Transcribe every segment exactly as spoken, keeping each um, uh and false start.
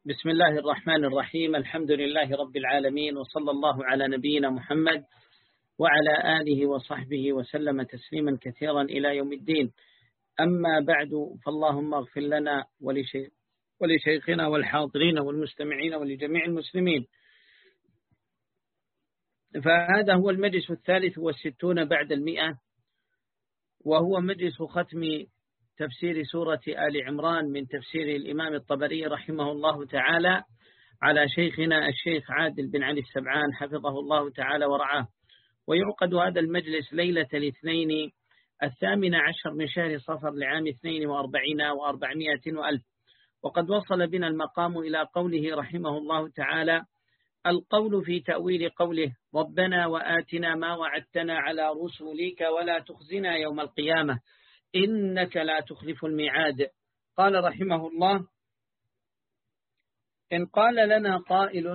بسم الله الرحمن الرحيم. الحمد لله رب العالمين، وصلى الله على نبينا محمد وعلى آله وصحبه وسلم تسليما كثيرا إلى يوم الدين. أما بعد، فاللهم اغفر لنا ولشيخ ولشيخنا والحاضرين والمستمعين ولجميع المسلمين. فهذا هو المجلس الثالث والستون بعد المئة، وهو مجلس ختم تفسير سورة آل عمران من تفسير الإمام الطبري رحمه الله تعالى على شيخنا الشيخ عادل بن علي السبعان حفظه الله تعالى ورعاه. ويعقد هذا المجلس ليلة الاثنين الثامن عشر من شهر صفر لعام اثنين وأربعين وأربعمائة وألف. وقد وصل بنا المقام إلى قوله رحمه الله تعالى: القول في تأويل قوله ربنا وآتنا ما وعدتنا على رسلك ولا تخزنا يوم القيامة إنك لا تخلف الميعاد. قال رحمه الله: إن قال لنا قائل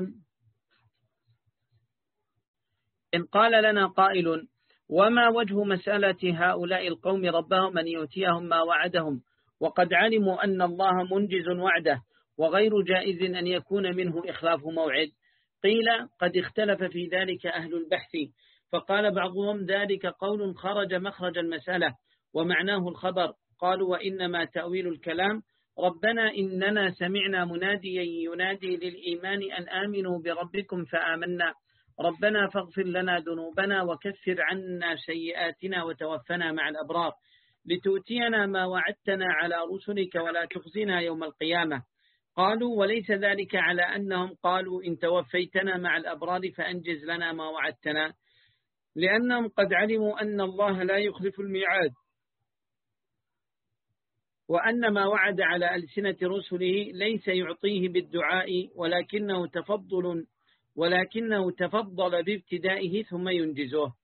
إن قال لنا قائل وما وجه مسألة هؤلاء القوم ربهم أن يؤتيهم ما وعدهم وقد علموا أن الله منجز وعده وغير جائز أن يكون منه إخلاف موعد؟ قيل: قد اختلف في ذلك أهل البحث، فقال بعضهم ذلك قول خرج مخرج المسألة ومعناه الخبر. قالوا: وإنما تأويل الكلام ربنا إننا سمعنا مناديا ينادي للإيمان أن آمنوا بربكم فآمنا ربنا فاغفر لنا ذنوبنا وكفر عنا سيئاتنا وتوفنا مع الأبرار لتؤتينا ما وعدتنا على رسلك ولا تخزنا يوم القيامة. قالوا: وليس ذلك على أنهم قالوا إن توفيتنا مع الأبرار فأنجز لنا ما وعدتنا، لأنهم قد علموا أن الله لا يخلف الميعاد، وأن ما وعد على ألسنة رسله ليس يعطيه بالدعاء ولكنه تفضل ولكنه تفضل بابتدائه ثم ينجزه.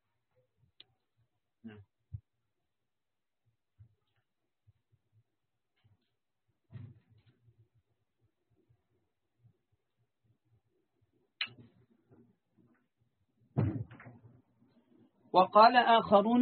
وقال آخرون: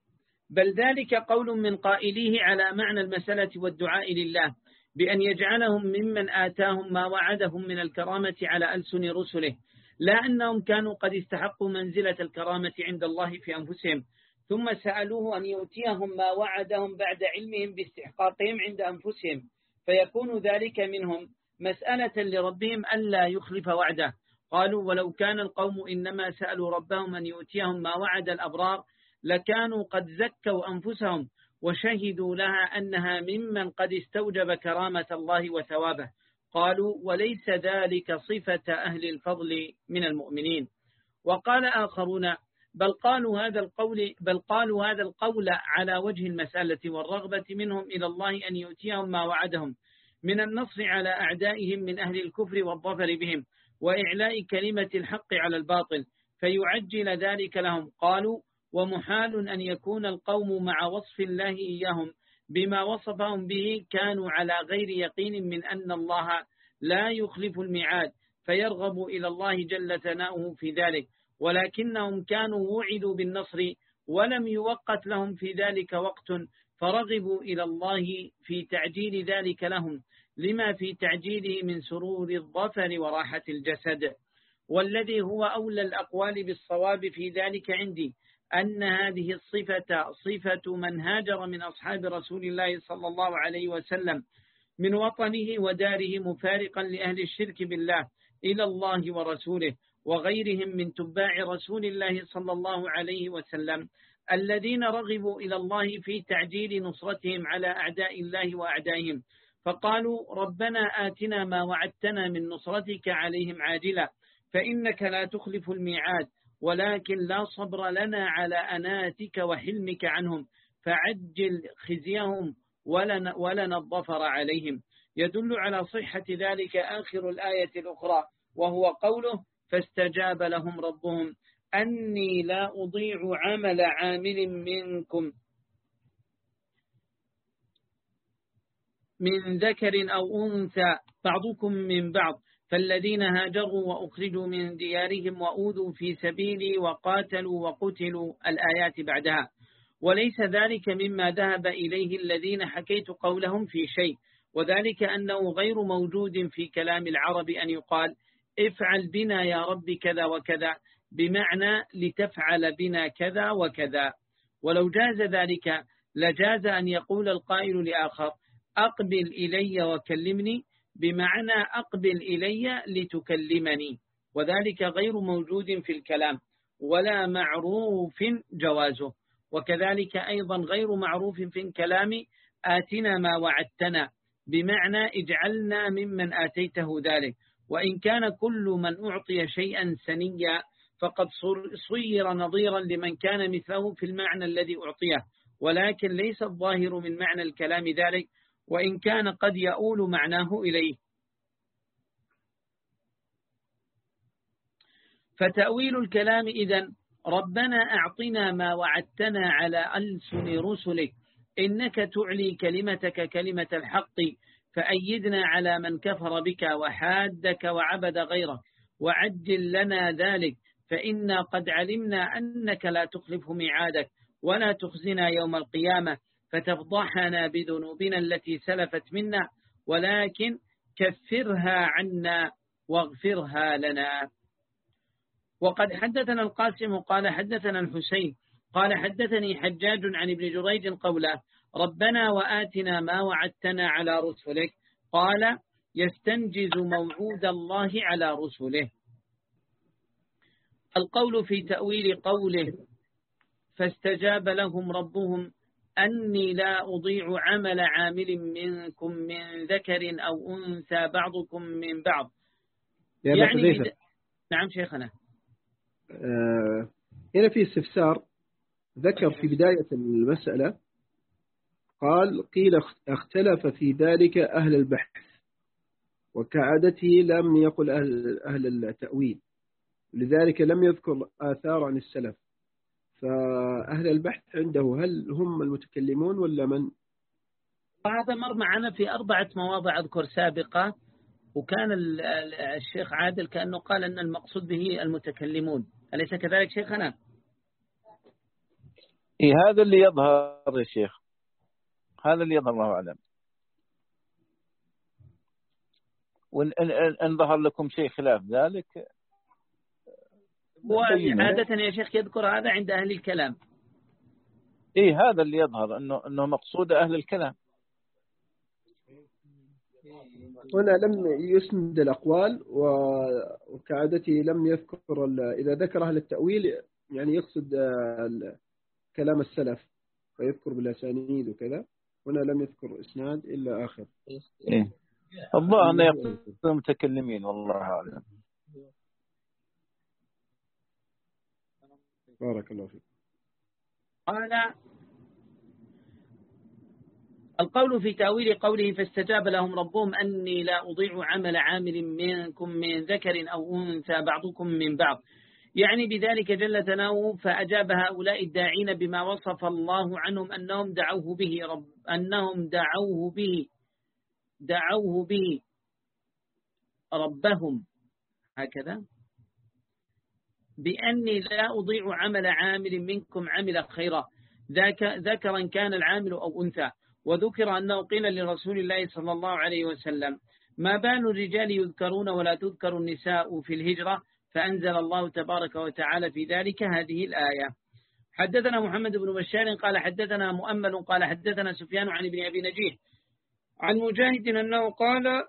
بل ذلك قول من قائليه على معنى المسألة والدعاء لله بأن يجعلهم ممن آتاهم ما وعدهم من الكرامة على ألسن رسله، لا أنهم كانوا قد استحقوا منزلة الكرامة عند الله في أنفسهم ثم سألوه أن يؤتيهم ما وعدهم بعد علمهم باستحقاقهم عند أنفسهم، فيكون ذلك منهم مسألة لربهم ألا يخلف وعده. قالوا: ولو كان القوم إنما سألوا ربهم أن يؤتيهم ما وعد الأبرار لكانوا قد زكوا أنفسهم وشهدوا لها أنها ممن قد استوجب كرامة الله وثوابه. قالوا: وليس ذلك صفة أهل الفضل من المؤمنين. وقال آخرون: بل قالوا هذا القول بل قالوا هذا القول على وجه المسألة والرغبة منهم إلى الله أن يؤتيهم ما وعدهم من النصر على أعدائهم من أهل الكفر والظفر بهم وإعلاء كلمة الحق على الباطل فيعجل ذلك لهم. قالوا: ومحال أن يكون القوم مع وصف الله إياهم بما وصفهم به كانوا على غير يقين من أن الله لا يخلف الميعاد فيرغب إلى الله جل ثناؤه في ذلك، ولكنهم كانوا وعدوا بالنصر ولم يوقت لهم في ذلك وقت فرغبوا إلى الله في تعجيل ذلك لهم لما في تعجيله من سرور الظفر وراحة الجسد. والذي هو أولى الأقوال بالصواب في ذلك عندي أن هذه الصفة صفة من هاجر من أصحاب رسول الله صلى الله عليه وسلم من وطنه وداره مفارقا لأهل الشرك بالله إلى الله ورسوله وغيرهم من تباع رسول الله صلى الله عليه وسلم الذين رغبوا إلى الله في تعجيل نصرتهم على أعداء الله وأعدائهم، فقالوا: ربنا آتنا ما وعدتنا من نصرتك عليهم عاجلا فإنك لا تخلف الميعاد، ولكن لا صبر لنا على أناتك وحلمك عنهم فعجل خزيهم ولن, ولن الظفر عليهم. يدل على صحة ذلك آخر الآية الأخرى وهو قوله: فاستجاب لهم ربهم أني لا أضيع عمل عامل منكم من ذكر أو أنثى بعضكم من بعض فالذين هاجروا وأخرجوا من ديارهم وأوذوا في سبيلي وقاتلوا وقتلوا الآيات بعدها. وليس ذلك مما ذهب إليه الذين حكيت قولهم في شيء، وذلك أنه غير موجود في كلام العرب أن يقال افعل بنا يا رب كذا وكذا بمعنى لتفعل بنا كذا وكذا. ولو جاز ذلك لجاز أن يقول القائل لآخر أقبل إلي وكلمني بمعنى أقبل إلي لتكلمني، وذلك غير موجود في الكلام ولا معروف جوازه. وكذلك أيضا غير معروف في الكلام آتنا ما وعدتنا بمعنى اجعلنا ممن آتيته ذلك، وإن كان كل من أعطي شيئا سنيا فقد صير نظيرا لمن كان مثله في المعنى الذي أعطيه، ولكن ليس الظاهر من معنى الكلام ذلك، وإن كان قد يؤول معناه إليه. فتأويل الكلام إذن ربنا أعطنا ما وعدتنا على ألسن رسلك إنك تعلي كلمتك كلمة الحق فأيدنا على من كفر بك وحادك وعبد غيرك وعجل لنا ذلك فإنا قد علمنا أنك لا تخلف ميعادك ولا تخزنا يوم القيامة فتفضحنا بذنوبنا التي سلفت منا ولكن كفرها عنا واغفرها لنا. وقد حدثنا القاسم قال حدثنا الحسين قال حدثني حجاج عن ابن جريج قوله ربنا وآتنا ما وعدتنا على رسلك قال يستنجز موعود الله على رسله. القول في تأويل قوله فاستجاب لهم ربهم أني لا أضيع عمل عامل منكم من ذكر أو أنثى بعضكم من بعض. يعني بد... نعم شيخنا. آه هنا في استفسار ذكر في بداية المسألة قال قيل اختلف في ذلك أهل البحث وكعادته لم يقل أهل, أهل التأويل لذلك لم يذكر آثار عن السلف. فأهل البحث عنده هل هم المتكلمون ولا من؟ هذا مر معنا في أربعة مواضع أذكر سابقة، وكان الشيخ عادل كأنه قال أن المقصود به المتكلمون، أليس كذلك شيخنا؟ إيه هذا اللي يظهر يا شيخ، هذا اللي يظهر الله أعلم. وإن ظهر لكم شيء خلاف ذلك وعادة يا شيخ يذكر هذا عند أهل الكلام. إيه هذا اللي يظهر أنه أنه مقصود أهل الكلام. هنا لم يسند الأقوال وكعادته لم يذكر إذا ذكر أهل التأويل يعني يقصد كلام السلف فيذكر بالأسانيد وكذا. هنا لم يذكر إسناد إلا آخر. إيه الله أنه يقصد المتكلمين والله أعلم. بارك الله فيك. قال القول في تأويل قوله فاستجاب لهم ربهم أني لا أضيع عمل عامل منكم من ذكر أو أنثى بعضكم من بعض، يعني بذلك جل ثناؤه فأجاب هؤلاء الداعين بما وصف الله عنهم أنهم دعوه به رب أنهم دعوه به دعوه به ربهم هكذا بأني لا أضيع عمل عامل منكم عمل خيرا ذاك ذكرا كان العامل أو أنثى. وذكر أنه قيل لرسول الله صلى الله عليه وسلم ما بال الرجال يذكرون ولا تذكر النساء في الهجرة، فأنزل الله تبارك وتعالى في ذلك هذه الآية. حدثنا محمد بن بشار قال حدثنا مؤمل قال حدثنا سفيان عن ابن أبي نجيح عن مجاهد أنه قال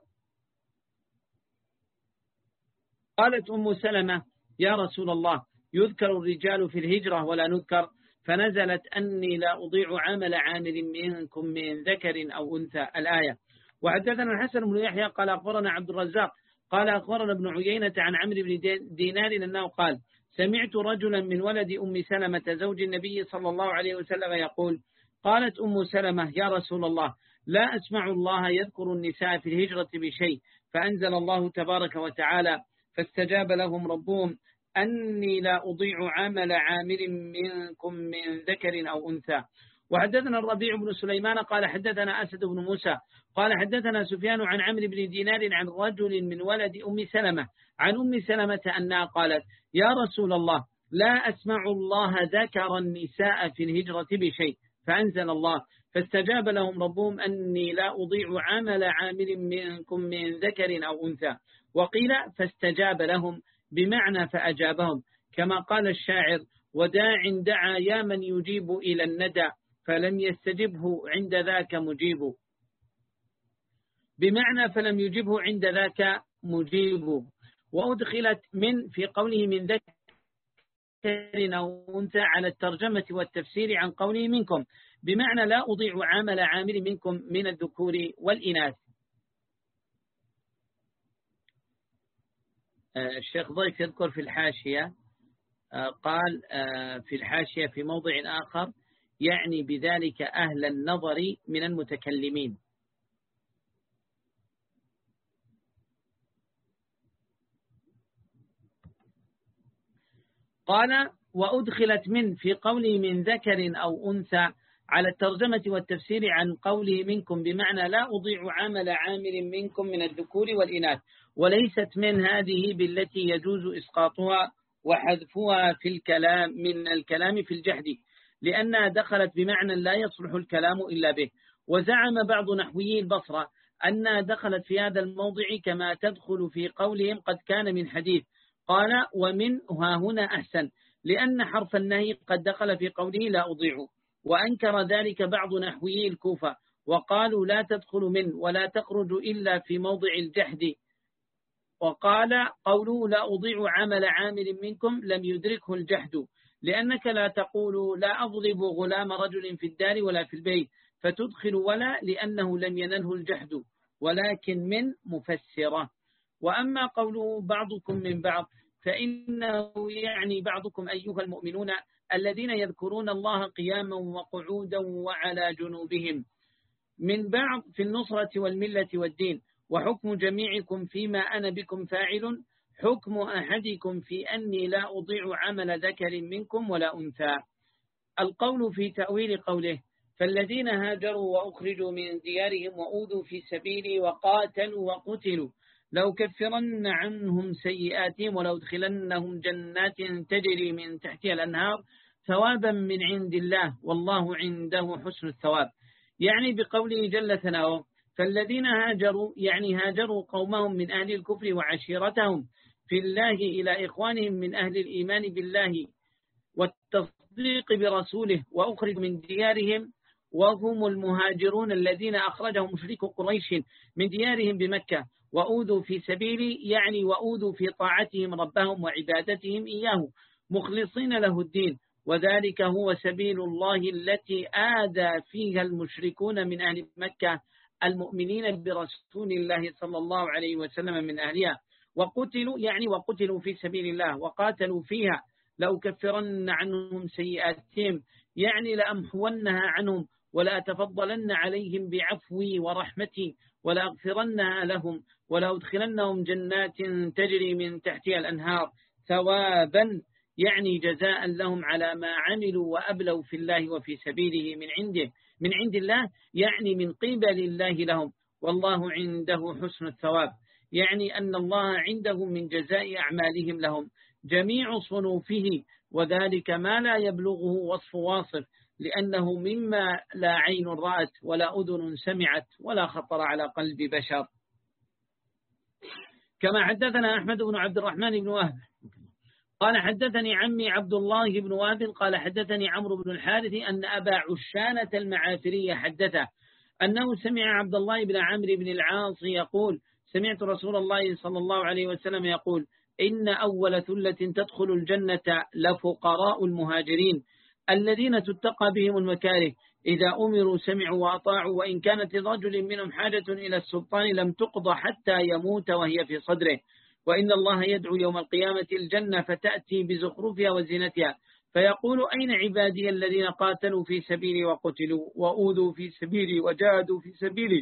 قالت أم سلمة يا رسول الله يذكر الرجال في الهجرة ولا نذكر، فنزلت أني لا أضيع عمل عامل منكم من ذكر أو أنثى الآية. وحدثنا الحسن بن يحيى قال أخبرنا عبد الرزاق قال أخبرنا ابن عيينة عن عمرو بن دينار أنه قال سمعت رجلا من ولد أم سلمة زوج النبي صلى الله عليه وسلم يقول قالت أم سلمة يا رسول الله لا أسمع الله يذكر النساء في الهجرة بشيء، فأنزل الله تبارك وتعالى فاستجاب لهم ربهم أني لا أضيع عمل عامل منكم من ذكر أو أنثى. وحدثنا الربيع بن سليمان قال حدثنا أسد بن موسى قال حدثنا سفيان عن عمرو بن دينار عن رجل من ولد أم سلمة عن أم سلمة أنها قالت يا رسول الله لا أسمع الله ذكر النساء في الهجرة بشيء، فأنزل الله فاستجاب لهم ربهم أني لا أضيع عمل عامل منكم من ذكر أو أنثى. وقيل فاستجاب لهم بمعنى فأجابهم، كما قال الشاعر: وداع دعا يا من يجيب إلى الندى فلم يستجبه عند ذاك مجيب، بمعنى فلم يجبه عند ذاك مجيب. وأدخلت من في قوله من ذكر أو أنثى على الترجمة والتفسير عن قوله منكم، بمعنى لا أضيع عمل عامل منكم من الذكور والإناث. الشيخ ضيف يذكر في الحاشية، قال في الحاشية في موضع آخر: يعني بذلك أهل النظر من المتكلمين. قال: وأدخلت من في قوله من ذكر أو أنثى على الترجمة والتفسير عن قوله منكم، بمعنى لا أضيع عمل عامل منكم من الذكور والإناث. وليست من هذه بالتي يجوز إسقاطها وحذفها في الكلام من الكلام في الجحد، لأنها دخلت بمعنى لا يصلح الكلام إلا به. وزعم بعض نحويي البصرة أنها دخلت في هذا الموضع كما تدخل في قولهم قد كان من حديث. قال: ومن ها هنا أحسن، لأن حرف النهي قد دخل في قوله لا أضيع. وأنكر ذلك بعض نحويي الكوفة وقالوا لا تدخل من ولا تخرج إلا في موضع الجحد. وقال: قوله لا أضيع عمل عامل منكم لم يدركه الجحد، لأنك لا تقول لا أضرب غلام رجل في الدار ولا في البيت، فتدخل ولا لأنه لم ينله الجحد، ولكن من مفسرة. وأما قوله بعضكم من بعض فإنه يعني بعضكم أيها المؤمنون الذين يذكرون الله قياما وقعودا وعلى جنوبهم من بعض في النصرة والملة والدين. وحكم جميعكم فيما أنا بكم فاعل حكم أحدكم في أني لا أضيع عمل ذكر منكم ولا أنثى. القول في تأويل قوله: فالذين هاجروا وأخرجوا من ديارهم وأوذوا في سبيلي وقاتلوا وقتلوا لو كفرن عنهم سيئاتهم ولو ادخلنهم جنات تجري من تحتها الأنهار ثوابا من عند الله والله عنده حسن الثواب. يعني بقوله جل ثناؤه: فالذين هاجروا يعني هاجروا قومهم من أهل الكفر وعشيرتهم في الله إلى إخوانهم من أهل الإيمان بالله والتصديق برسوله، وأخرج من ديارهم وهم المهاجرون الذين أخرجهم مشرك قريش من ديارهم بمكة، وأوذوا في سبيلي يعني وأوذوا في طاعتهم ربهم وعبادتهم إياه مخلصين له الدين، وذلك هو سبيل الله التي آذى فيها المشركون من أهل مكة المؤمنين برسول الله صلى الله عليه وسلم من أهلها. وقتلوا يعني وقتلوا في سبيل الله وقاتلوا فيها لو كفرن عنهم سيئاتهم يعني لأمحونها عنهم ولا أتفضلن عليهم بعفوي ورحمتي ولا أغفرنها لهم ولا أدخلنهم جنات تجري من تحتها الأنهار ثوابا يعني جزاء لهم على ما عملوا وأبلوا في الله وفي سبيله من عنده من عند الله يعني من قبل الله لهم، والله عنده حسن الثواب يعني أن الله عنده من جزاء أعمالهم لهم جميع صنوفه، وذلك ما لا يبلغه وصف واصف لأنه مما لا عين رأت ولا أذن سمعت ولا خطر على قلب بشر. كما حدثنا أحمد بن عبد الرحمن بن وهب قال حدثني عمي عبد الله بن وهب قال حدثني عمرو بن الحارث أن أبا عشانة المعافري حدثه أنه سمع عبد الله بن عمرو بن العاص يقول: سمعت رسول الله صلى الله عليه وسلم يقول: إن أول ثلة تدخل الجنة لفقراء المهاجرين الذين تتقى بهم المكاره إذا أمروا سمعوا وأطاعوا، وإن كانت لرجل منهم حاجة إلى السلطان لم تقضى حتى يموت وهي في صدره. وإن الله يدعو يوم القيامة الجنة فتأتي بزخرفها وزينتها فيقول: أين عبادي الذين قاتلوا في سبيلي وقتلوا وأوذوا في سبيلي وجاهدوا في سبيلي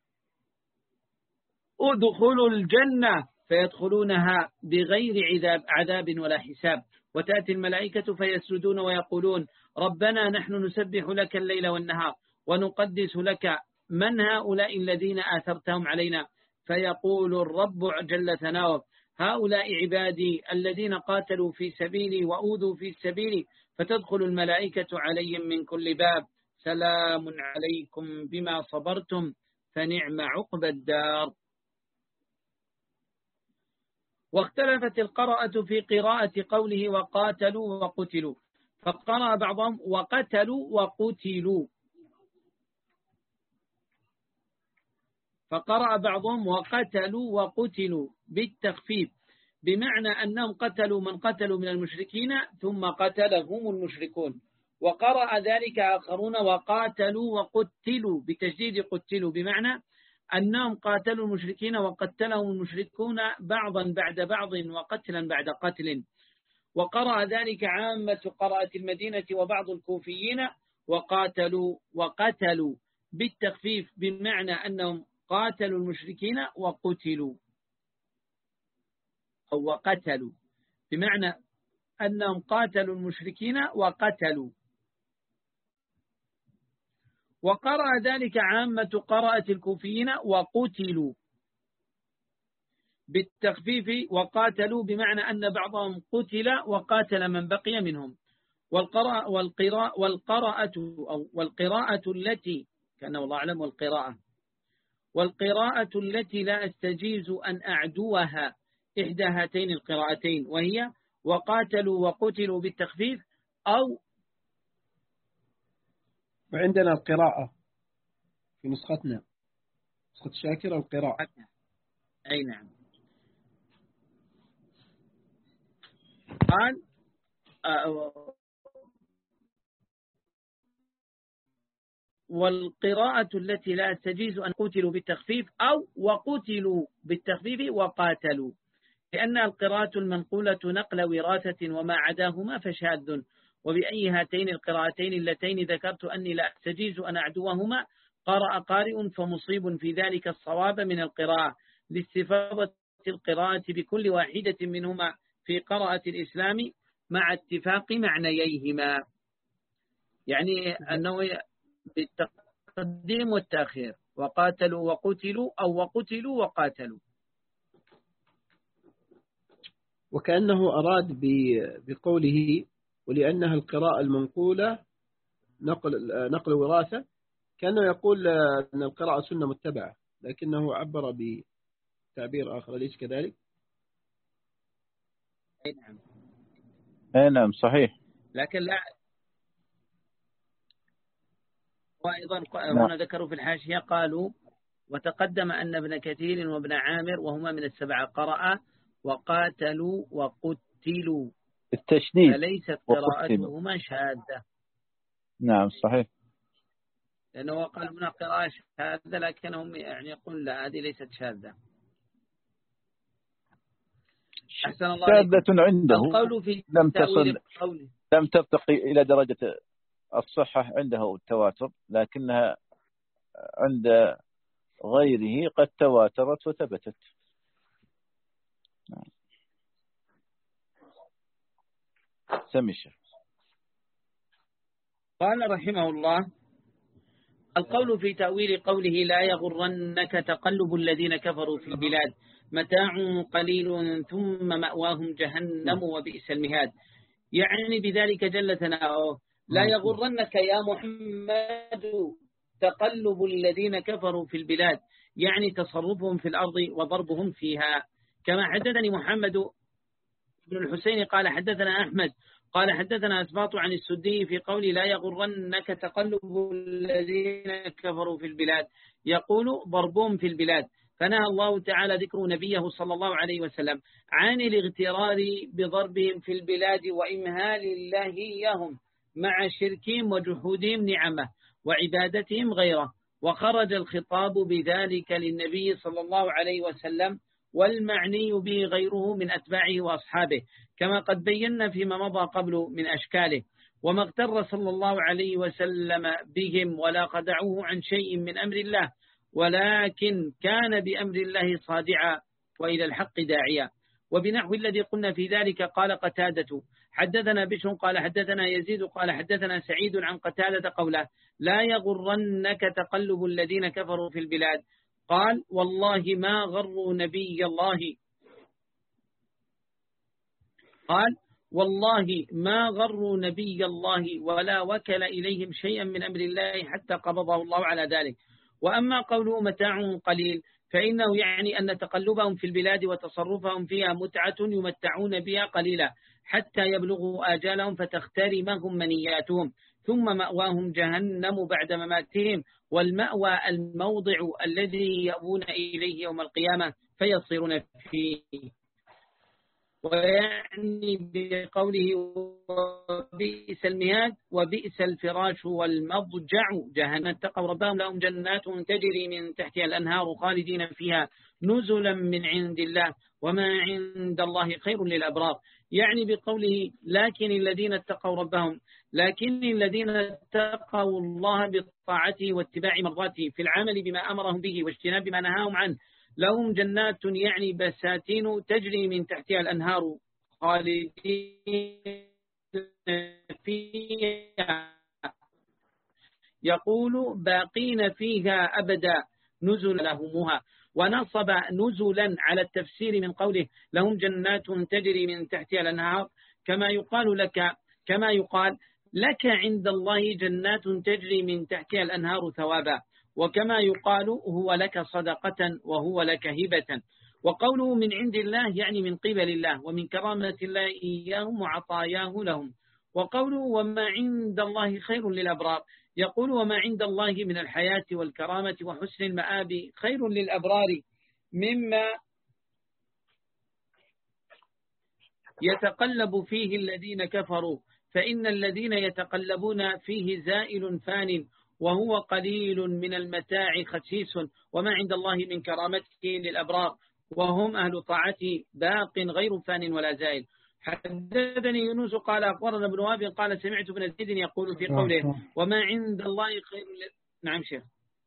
ادخلوا الجنة، فيدخلونها بغير عذاب, عذاب ولا حساب. وتأتي الملائكة فيسجدون ويقولون: ربنا نحن نسبح لك الليل والنهار ونقدس لك، من هؤلاء الذين آثرتهم علينا؟ فيقول الرب جل ثناؤه: هؤلاء عبادي الذين قاتلوا في سبيلي وأوذوا في سبيلي، فتدخل الملائكة عليهم من كل باب سلام عليكم بما صبرتم فنعم عقبى الدار. واختلفت القراءة في قراءة قوله وقاتلوا وقتلوا، فقرأ بعضهم وقتلوا وقتلوا، فقرأ بعضهم وقتلوا وقتلوا بالتخفيف، بمعنى أنهم قتلوا من قتلوا من المشركين ثم قتلهم المشركون. وقرأ ذلك آخرون وقاتلوا وقتلوا بتجديد قتلوا، بمعنى أنهم قاتلوا المشركين وقتلهم المشركون بعضا بعد بعض وقتلا بعد قتل. وقرأ ذلك عامة قراءة المدينة وبعض الكوفيين وقاتلوا وقتلوا بالتخفيف، بمعنى أنهم قاتلوا المشركين وقتلوا، أو وقتلوا بمعنى أنهم قاتلوا المشركين وقتلوا. وقرأ ذلك عامة قراءة الكوفيين وقتلوا بالتخفيف، وقاتلوا بمعنى أن بعضهم قتل وقاتل من بقي منهم. والقراءة والقراءة والقراءة أو والقراءة التي كان والله أعلم والقراءة والقراءة التي لا أستجيز أن أعدوها إحدى هاتين القراءتين، وهي وقاتلوا وقتلوا بالتخفيف، أو وعندنا القراءة في نسختنا نسخة شاكر القراءة. أي نعم. قال والقراءة التي لا تجيز أن قتلوا بالتخفيف أو وقتلوا بالتخفيف وقاتلوا، لأن القراءة المنقولة نقل وراثة وما عداهما فشاذ. وبأي هاتين القراءتين اللتين ذكرت أني لا أستجيز أن أعدوهما قرأ قارئ فمصيب في ذلك الصواب من القراءة لاستفاضة القراءة بكل واحدة منهما في قراءة الإسلام مع اتفاق معنييهما، يعني أنه بالتقديم والتأخير، وقاتلوا وقتلوا أو وقتلوا وقاتلوا. وكأنه أراد بقوله ولأنها القراءة المنقولة نقل نقل وراثة، كأنه يقول أن القراءة سنة متبعة، لكنه عبر بتعبير آخر، ليس كذلك؟ أي نعم. أي نعم صحيح. لكن لا. وأيضا هنا ذكروا في الحاشية قالوا وتقدم أن ابن كثير وابن عامر وهما من السبعة قرأ وقاتلوا وقتلوا التشديد، فليست قراءتهما شاذة. نعم صحيح، لأنه قال هنا قراءة شاذة، لكنهم يعني يقول لا هذه ليست شاذة. أحسن الله شاذة عنده القول في لم تصل قوله. لم ترتقي إلى درجة الصحة عنده التواتر، لكنها عند غيره قد تواترت وثبتت. سمش. قال رحمه الله القول في تأويل قوله لا يغرنك تقلب الذين كفروا في البلاد متاع قليل ثم مأواهم جهنم وبئس المهاد، يعني بذلك جل ثناؤه لا يغرنك يا محمد تقلب الذين كفروا في البلاد، يعني تصرفهم في الأرض وضربهم فيها. كما حدثني محمد بن الحسين قال حدثنا أحمد قال حدثنا أسباط عن السدي في قول لا يغرنك تقلب الذين كفروا في البلاد، يقول ضربهم في البلاد. فنهى الله تعالى ذكر نبيه صلى الله عليه وسلم عن الاغترار بضربهم في البلاد وإمهال الله إياهم مع شركهم وجحودهم نعمه وعبادتهم غيره، وخرج الخطاب بذلك للنبي صلى الله عليه وسلم والمعني به غيره من أتباعه وأصحابه، كما قد بينا فيما مضى قبل من أشكاله. وما اغتر صلى الله عليه وسلم بهم ولا خدعوه عن شيء من أمر الله، ولكن كان بأمر الله صادعا وإلى الحق داعيا. وبنحو الذي قلنا في ذلك قال قتادة حدثنا بشر قال حدثنا يزيد قال حدثنا سعيد عن قتادة قوله لا يغرنك تقلب الذين كفروا في البلاد، قال والله ما غروا نبي الله قال والله ما غروا نبي الله ولا وكل إليهم شيئا من أمر الله حتى قبضه الله على ذلك. وأما قوله متاع قليل فإنه يعني أن تقلبهم في البلاد وتصرفهم فيها متعة يمتعون بها قليلا حتى يبلغوا آجالهم فتخترمهم منياتهم، ثم مأواهم جهنم بعد مماتهم، والمأوى الموضع الذي يأوون إليه يوم القيامة فيصيرون فيه. ويعني بقوله وبئس المهاد وبئس الفراش والمضجع جهنم. اتقوا ربهم لهم جنات تجري من تحتها الأنهار خالدين فيها نزلا من عند الله وما عند الله خير للأبرار. يعني بقوله لكن الذين اتقوا ربهم، لكن الذين اتقوا الله بطاعته واتباع مرضاته في العمل بما أمرهم به واجتناب ما نهاهم عنه لهم جنات يعني بساتين تجري من تحتها الأنهار خالدين فيها يقول باقين فيها أبدا نزل لهمها. ونصب نزلا على التفسير من قوله لهم جنات تجري من تحتها الأنهار كما يقال لك كما يقال لك عند الله جنات تجري من تحتها الأنهار ثوابا، وكما يقال هو لك صدقة وهو لك هبة. وقوله من عند الله يعني من قبل الله ومن كرامة الله إياهم وعطاياه لهم. وقوله وما عند الله خير للأبرار يقول وما عند الله من الحياة والكرامة وحسن المآب خير للأبرار مما يتقلب فيه الذين كفروا، فإن الذين يتقلبون فيه زائل فان وهو قليل من المتاع خسيس، وما عند الله من كرامته للأبرار وهم أهل طاعته باق غير فان ولا زائل. حدثني يونس قال أخبرنا ابن وهب قال سمعت ابن زيد يقول في قوله وما عند الله خير ل... نعم شيخ.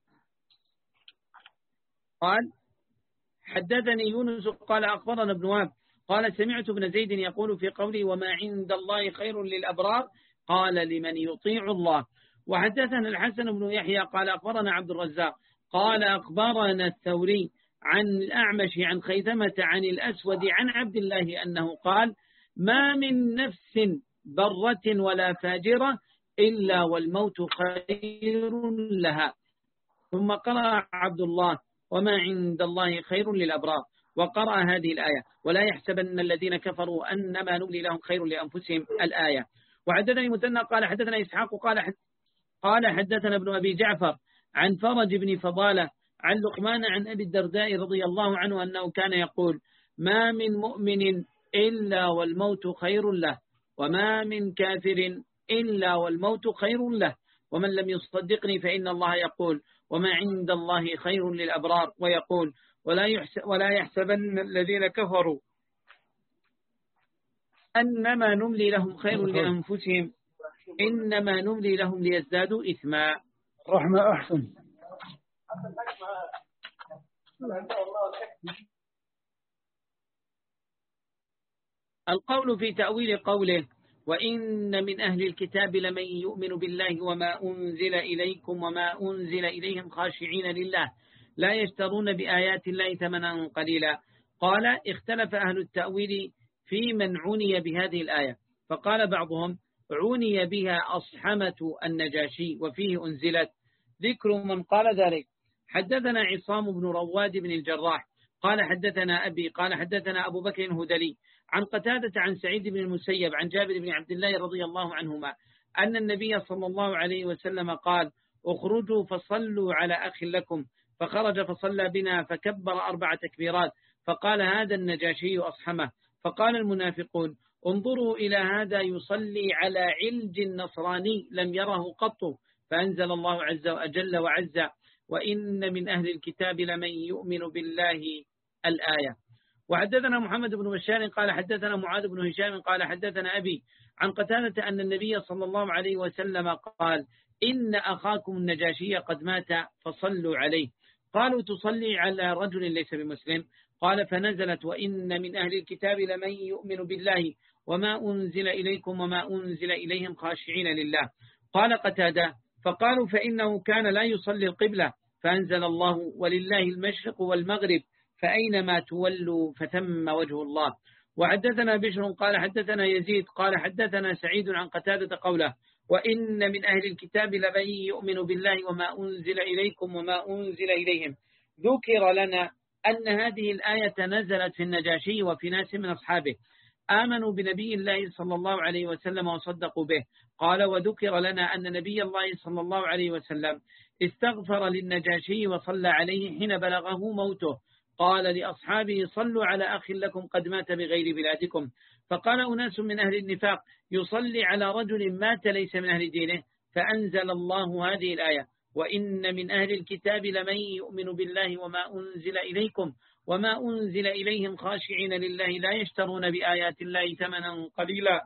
قال حدثني يونس قال أخبرنا ابن وهب قال سمعت ابن زيد يقول في قوله وما عند الله خير للأبرار قال لمن يطيع الله. وحدثنا الحسن بن يحيى قال أخبرنا عبد الرزاق قال أخبرنا الثوري عن الأعمش عن خيثمة عن الأسود عن عبد الله أنه قال ما من نفس برة ولا فاجرة إلا والموت خير لها. ثم قرأ عبد الله وما عند الله خير للأبرار، وقرأ هذه الآية ولا يحسبن الذين كفروا أنما نملي لهم خير لأنفسهم الآية. وحدثني مثنى قال حدثنا إسحاق قال حد قال حدثنا ابن أبي جعفر عن فرج بن فضالة عن لقمان عن أبي الدرداء رضي الله عنه أنه كان يقول ما من مؤمن إلا والموت خير له، وما من كافر إلا والموت خير له، ومن لم يصدقني فإن الله يقول وما عند الله خير للأبرار، ويقول ولا يحسب ولا يحسبن الذين كفروا أنما نملي لهم خير لأنفسهم إنما نملي لهم ليزدادوا إثما. رحمة أحسن. القول في تأويل قوله وإن من أهل الكتاب لمن يؤمن بالله وما أنزل إليكم وما أنزل إليهم خاشعين لله لا يشترون بآيات الله ثمنا قليلا. قال اختلف أهل التأويل في من عني بهذه الآية، فقال بعضهم عني بها أصحمة النجاشي وفيه أنزلت. ذكر من قال ذلك حدثنا عصام بن رواد بن الجراح قال حدثنا أبي قال حدثنا أبو بكر الهذلي عن قتادة عن سعيد بن المسيب عن جابر بن عبد الله رضي الله عنهما أن النبي صلى الله عليه وسلم قال اخرجوا فصلوا على أخ لكم، فخرج فصلى بنا فكبر أربع تكبيرات فقال هذا النجاشي أصحمه. فقال المنافقون انظروا إلى هذا يصلي على علج النصراني لم يره قط، فأنزل الله عز وجل وعز وإن من أهل الكتاب لمن يؤمن بالله الآية. وحدثنا محمد بن بشار قال حدثنا معاذ بن هشام قال حدثنا أبي عن قتادة أن النبي صلى الله عليه وسلم قال إن أخاكم النجاشي قد مات فصلوا عليه. قالوا تصلي على رجل ليس بمسلم؟ قال فنزلت وإن من أهل الكتاب لمن يؤمن بالله وما أنزل إليكم وما أنزل إليهم خاشعين لله. قال قتادة فقالوا فإنه كان لا يصلي القبلة، فأنزل الله ولله المشرق والمغرب فأينما تولوا فثم وجه الله. وحدثنا بشر قال حدثنا يزيد قال حدثنا سعيد عن قتادة قوله وإن من أهل الكتاب لمن يؤمن بالله وما أنزل إليكم وما أنزل إليهم. ذكر لنا أن هذه الآية نزلت في النجاشي وفي ناس من أصحابه آمنوا بنبي الله صلى الله عليه وسلم وصدقوا به. قال وذكر لنا أن نبي الله صلى الله عليه وسلم استغفر للنجاشي وصلى عليه حين بلغه موته. قال لأصحابه صلوا على أخ لكم قد مات بغير بلادكم. فقال أناس من أهل النفاق يصلي على رجل مات ليس من أهل دينه، فأنزل الله هذه الآية وإن من أهل الكتاب لمن يؤمن بالله وما أنزل إليكم وما أنزل إليهم خاشعين لله لا يشترون بآيات الله ثمنا قليلا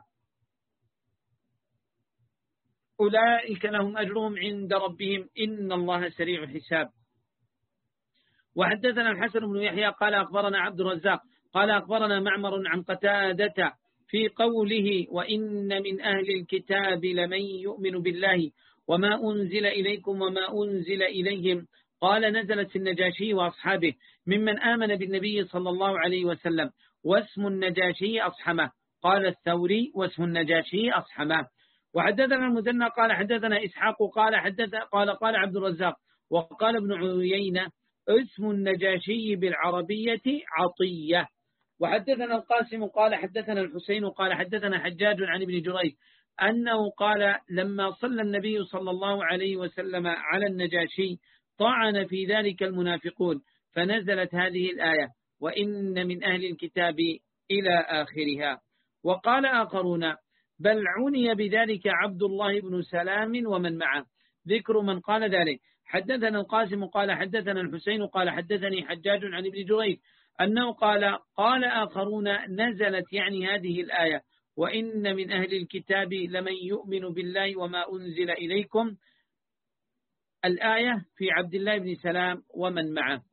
أولئك لهم أجرهم عند ربهم إن الله سريع الحساب. وحدثنا الحسن بن يحيى قال أخبرنا عبد الرزاق قال أخبرنا معمر عن قتادة في قوله وإن من أهل الكتاب لمن يؤمن بالله وما أنزل إليكم وما أنزل إليهم. قال نزلت في النجاشي وأصحابه ممن آمن بالنبي صلى الله عليه وسلم واسم النجاشي أصحمه. قال الثوري واسم النجاشي أصحمه. وحدثنا المثنى قال حدثنا إسحاق قال حدث قال قال عبد الرزاق وقال ابن عيينة اسم النجاشي بالعربية عطية. وحدثنا القاسم قال حدثنا الحسين قال حدثنا حجاج عن ابن جريج أنه قال لما صلى النبي صلى الله عليه وسلم على النجاشي طعن في ذلك المنافقون فنزلت هذه الآية وإن من أهل الكتاب إلى آخرها. وقال آخرون بل عني بذلك عبد الله بن سلام ومن معه. ذكر من قال ذلك حدثنا القاسم قال حدثنا الحسين قال حدثني حجاج عن ابن جريج أنه قال قال آخرون نزلت يعني هذه الآية وإن من أهل الكتاب لمن يؤمن بالله وما أنزل إليكم الآية في عبد الله بن سلام ومن معه.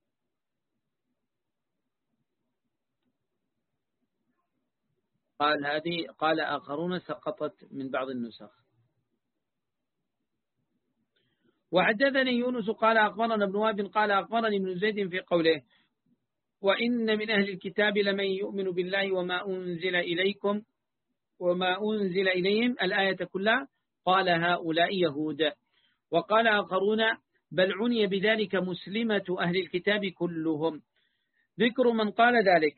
قال هذه قال آخرون سقطت من بعض النسخ. وحدثني يونس قال أخبرنا ابن وهب قال أخبرني ابن زيد في قوله وإن من أهل الكتاب لمن يؤمن بالله وما أنزل إليكم وما أنزل إليهم الآية كلها. قال هؤلاء يهود. وقال آخرون بل عني بذلك مسلمة أهل الكتاب كلهم. ذكر من قال ذلك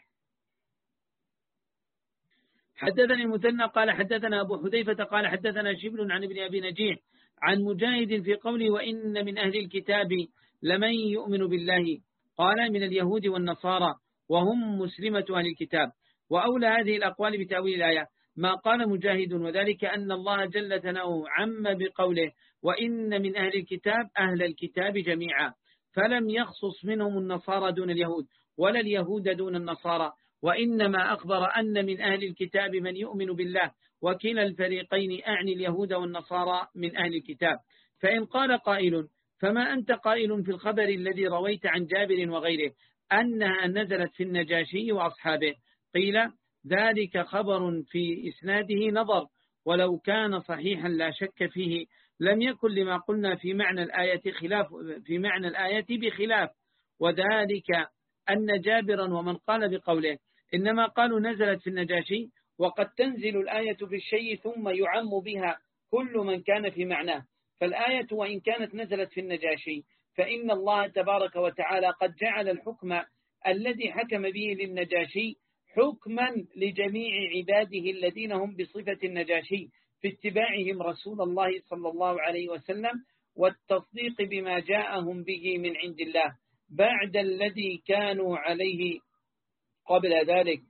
حدثني المثنى قال حدثنا أبو حذيفة قال حدثنا شبل عن ابن أبي نجيح عن مجاهد في قوله وإن من أهل الكتاب لمن يؤمن بالله قال من اليهود والنصارى وهم مسلمة أهل الكتاب. وأولى هذه الأقوال بتأويل الآية ما قال مجاهد وذلك أن الله جل ثناؤه عم بقوله وإن من أهل الكتاب أهل الكتاب جميعا فلم يخصص منهم النصارى دون اليهود ولا اليهود دون النصارى وإنما أخبر أن من أهل الكتاب من يؤمن بالله وكلا الفريقين أعني اليهود والنصارى من أهل الكتاب. فإن قال قائل فما أنت قائل في الخبر الذي رويت عن جابر وغيره أنها نزلت في النجاشي وأصحابه؟ قيل ذلك خبر في إسناده نظر ولو كان صحيحا لا شك فيه لم يكن لما قلنا في معنى الآية خلاف في معنى الآية بخلاف. وذلك أن جابرا ومن قال بقوله إنما قالوا نزلت في النجاشي وقد تنزل الآية في الشيء ثم يعم بها كل من كان في معناه. فالآية وإن كانت نزلت في النجاشي فإن الله تبارك وتعالى قد جعل الحكم الذي حكم به للنجاشي حكما لجميع عباده الذين هم بصفة النجاشي في اتباعهم رسول الله صلى الله عليه وسلم والتصديق بما جاءهم به من عند الله بعد الذي كانوا عليه قبل ذلك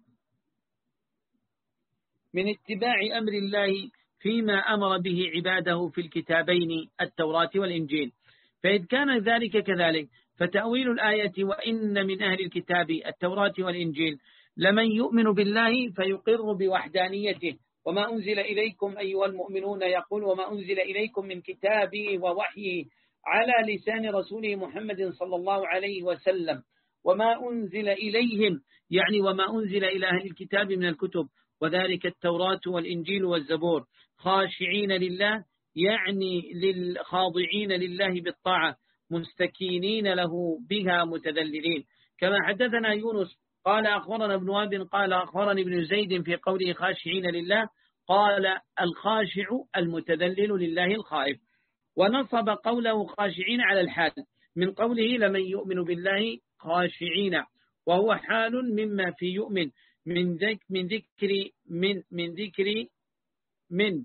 من اتباع أمر الله فيما أمر به عباده في الكتابين التوراة والإنجيل. فإذ كان ذلك كذلك فتأويل الآية وإن من أهل الكتاب التوراة والإنجيل لمن يؤمن بالله فيقر بوحدانيته وما أنزل إليكم أيها المؤمنون يقول وما أنزل إليكم من كتابه ووحيه على لسان رسوله محمد صلى الله عليه وسلم وما أنزل إليهم يعني وما أنزل إلى أهل الكتاب من الكتب وذلك التوراة والإنجيل والزبور خاشعين لله يعني للخاضعين لله بالطاعة مستكينين له بها متذللين. كما حدثنا يونس قال أخبرنا ابن وهب قال أخبرني ابن زيد في قوله خاشعين لله، قال الخاشع المتذلل لله الخائف، ونصب قوله خاشعين على الحال من قوله لمن يؤمن بالله خاشعين، وهو حال مما في يؤمن من ذكر من ذكر من من ذكر من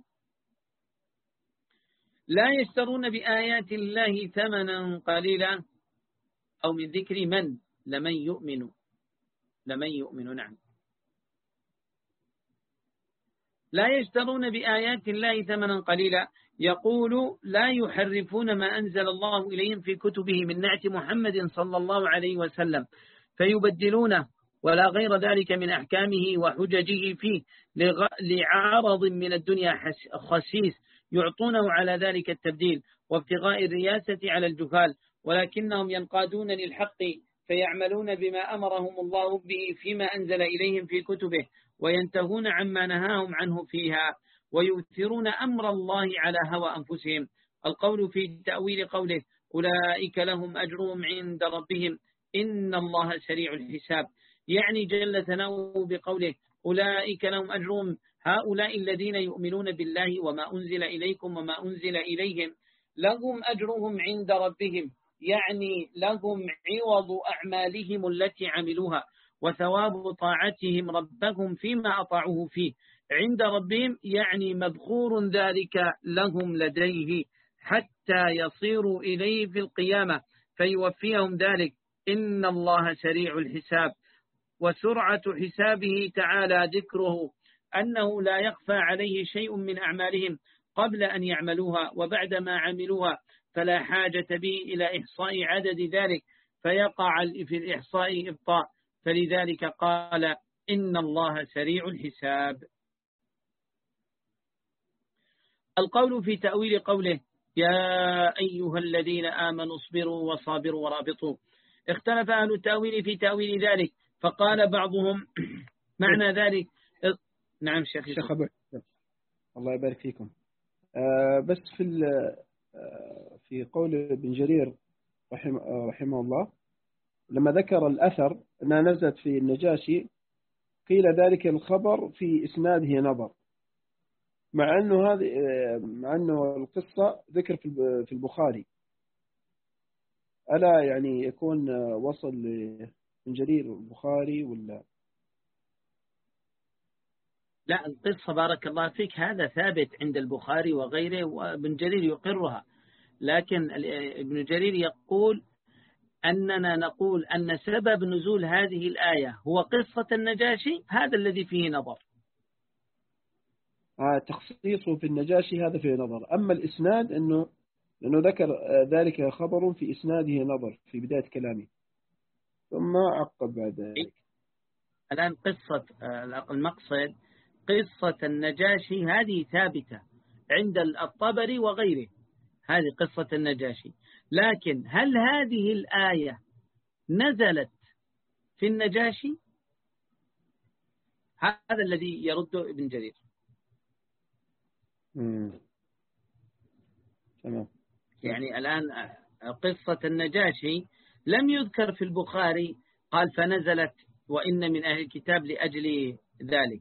لا يشترون بآيات الله ثمنا قليلا، أو من ذكر من لمن يؤمن لمن يؤمن نعم لا يشترون بآيات الله ثمنا قليلا، يقول لا يحرفون ما أنزل الله إليهم في كتبه من نعت محمد صلى الله عليه وسلم فيبدلونه، ولا غير ذلك من أحكامه وحججه فيه لعارض من الدنيا خسيس يعطونه على ذلك التبديل وابتغاء الرياسة على الجهال، ولكنهم ينقادون للحق فيعملون بما أمرهم الله به فيما أنزل إليهم في كتبه، وينتهون عما نهاهم عنه فيها، ويؤثرون أمر الله على هوى أنفسهم. القول في تأويل قوله أولئك لهم أجرهم عند ربهم إن الله سريع الحساب، يعني جل ثناؤه بقوله أولئك لهم أجرهم، هؤلاء الذين يؤمنون بالله وما أنزل إليكم وما أنزل إليهم لهم أجرهم عند ربهم، يعني لهم عوض أعمالهم التي عملوها وثواب طاعتهم ربهم فيما أطاعوه فيه عند ربهم، يعني مبخور ذلك لهم لديه حتى يصيروا إليه في القيامة فيوفيهم ذلك إن الله سريع الحساب. وسرعة حسابه تعالى ذكره أنه لا يخفى عليه شيء من أعمالهم قبل أن يعملوها وبعد ما عملوها، فلا حاجة به إلى إحصاء عدد ذلك فيقع في الإحصاء إبطاء، فلذلك قال إن الله سريع الحساب. القول في تأويل قوله يا أيها الذين آمنوا اصبروا وصابروا ورابطوا، اختلف أهل التأويل في تأويل ذلك، فقال بعضهم معنى ذلك. نعم شيخ شيخ أبو الله يبارك فيكم. آه بس في آه في قول ابن جرير رحمه, رحمه الله لما ذكر الأثر أنها نزلت في النجاشي قيل ذلك الخبر في إسناده نظر، مع أنه هذه مع أنه القصة ذكر في البخاري، ألا يعني يكون وصل لابن جرير البخاري ولا لا؟ القصة بارك الله فيك هذا ثابت عند البخاري وغيره وابن جرير يقرها، لكن ابن جرير يقول أننا نقول أن سبب نزول هذه الآية هو قصة النجاشي، هذا الذي فيه نظر. آه تخصيصه في النجاشي هذا فيه نظر، أما الإسناد أنه لأنه ذكر ذلك خبر في إسناده نظر في بداية كلامه ثم عقب بعد ذلك. الآن قصة المقصد قصة النجاشي هذه ثابتة عند الطبري وغيره، هذه قصة النجاشي، لكن هل هذه الآية نزلت في النجاشي؟ هذا الذي يرده ابن جرير. تمام. يعني الآن قصة النجاشي لم يذكر في البخاري قال فنزلت وإن من أهل الكتاب لأجل ذلك،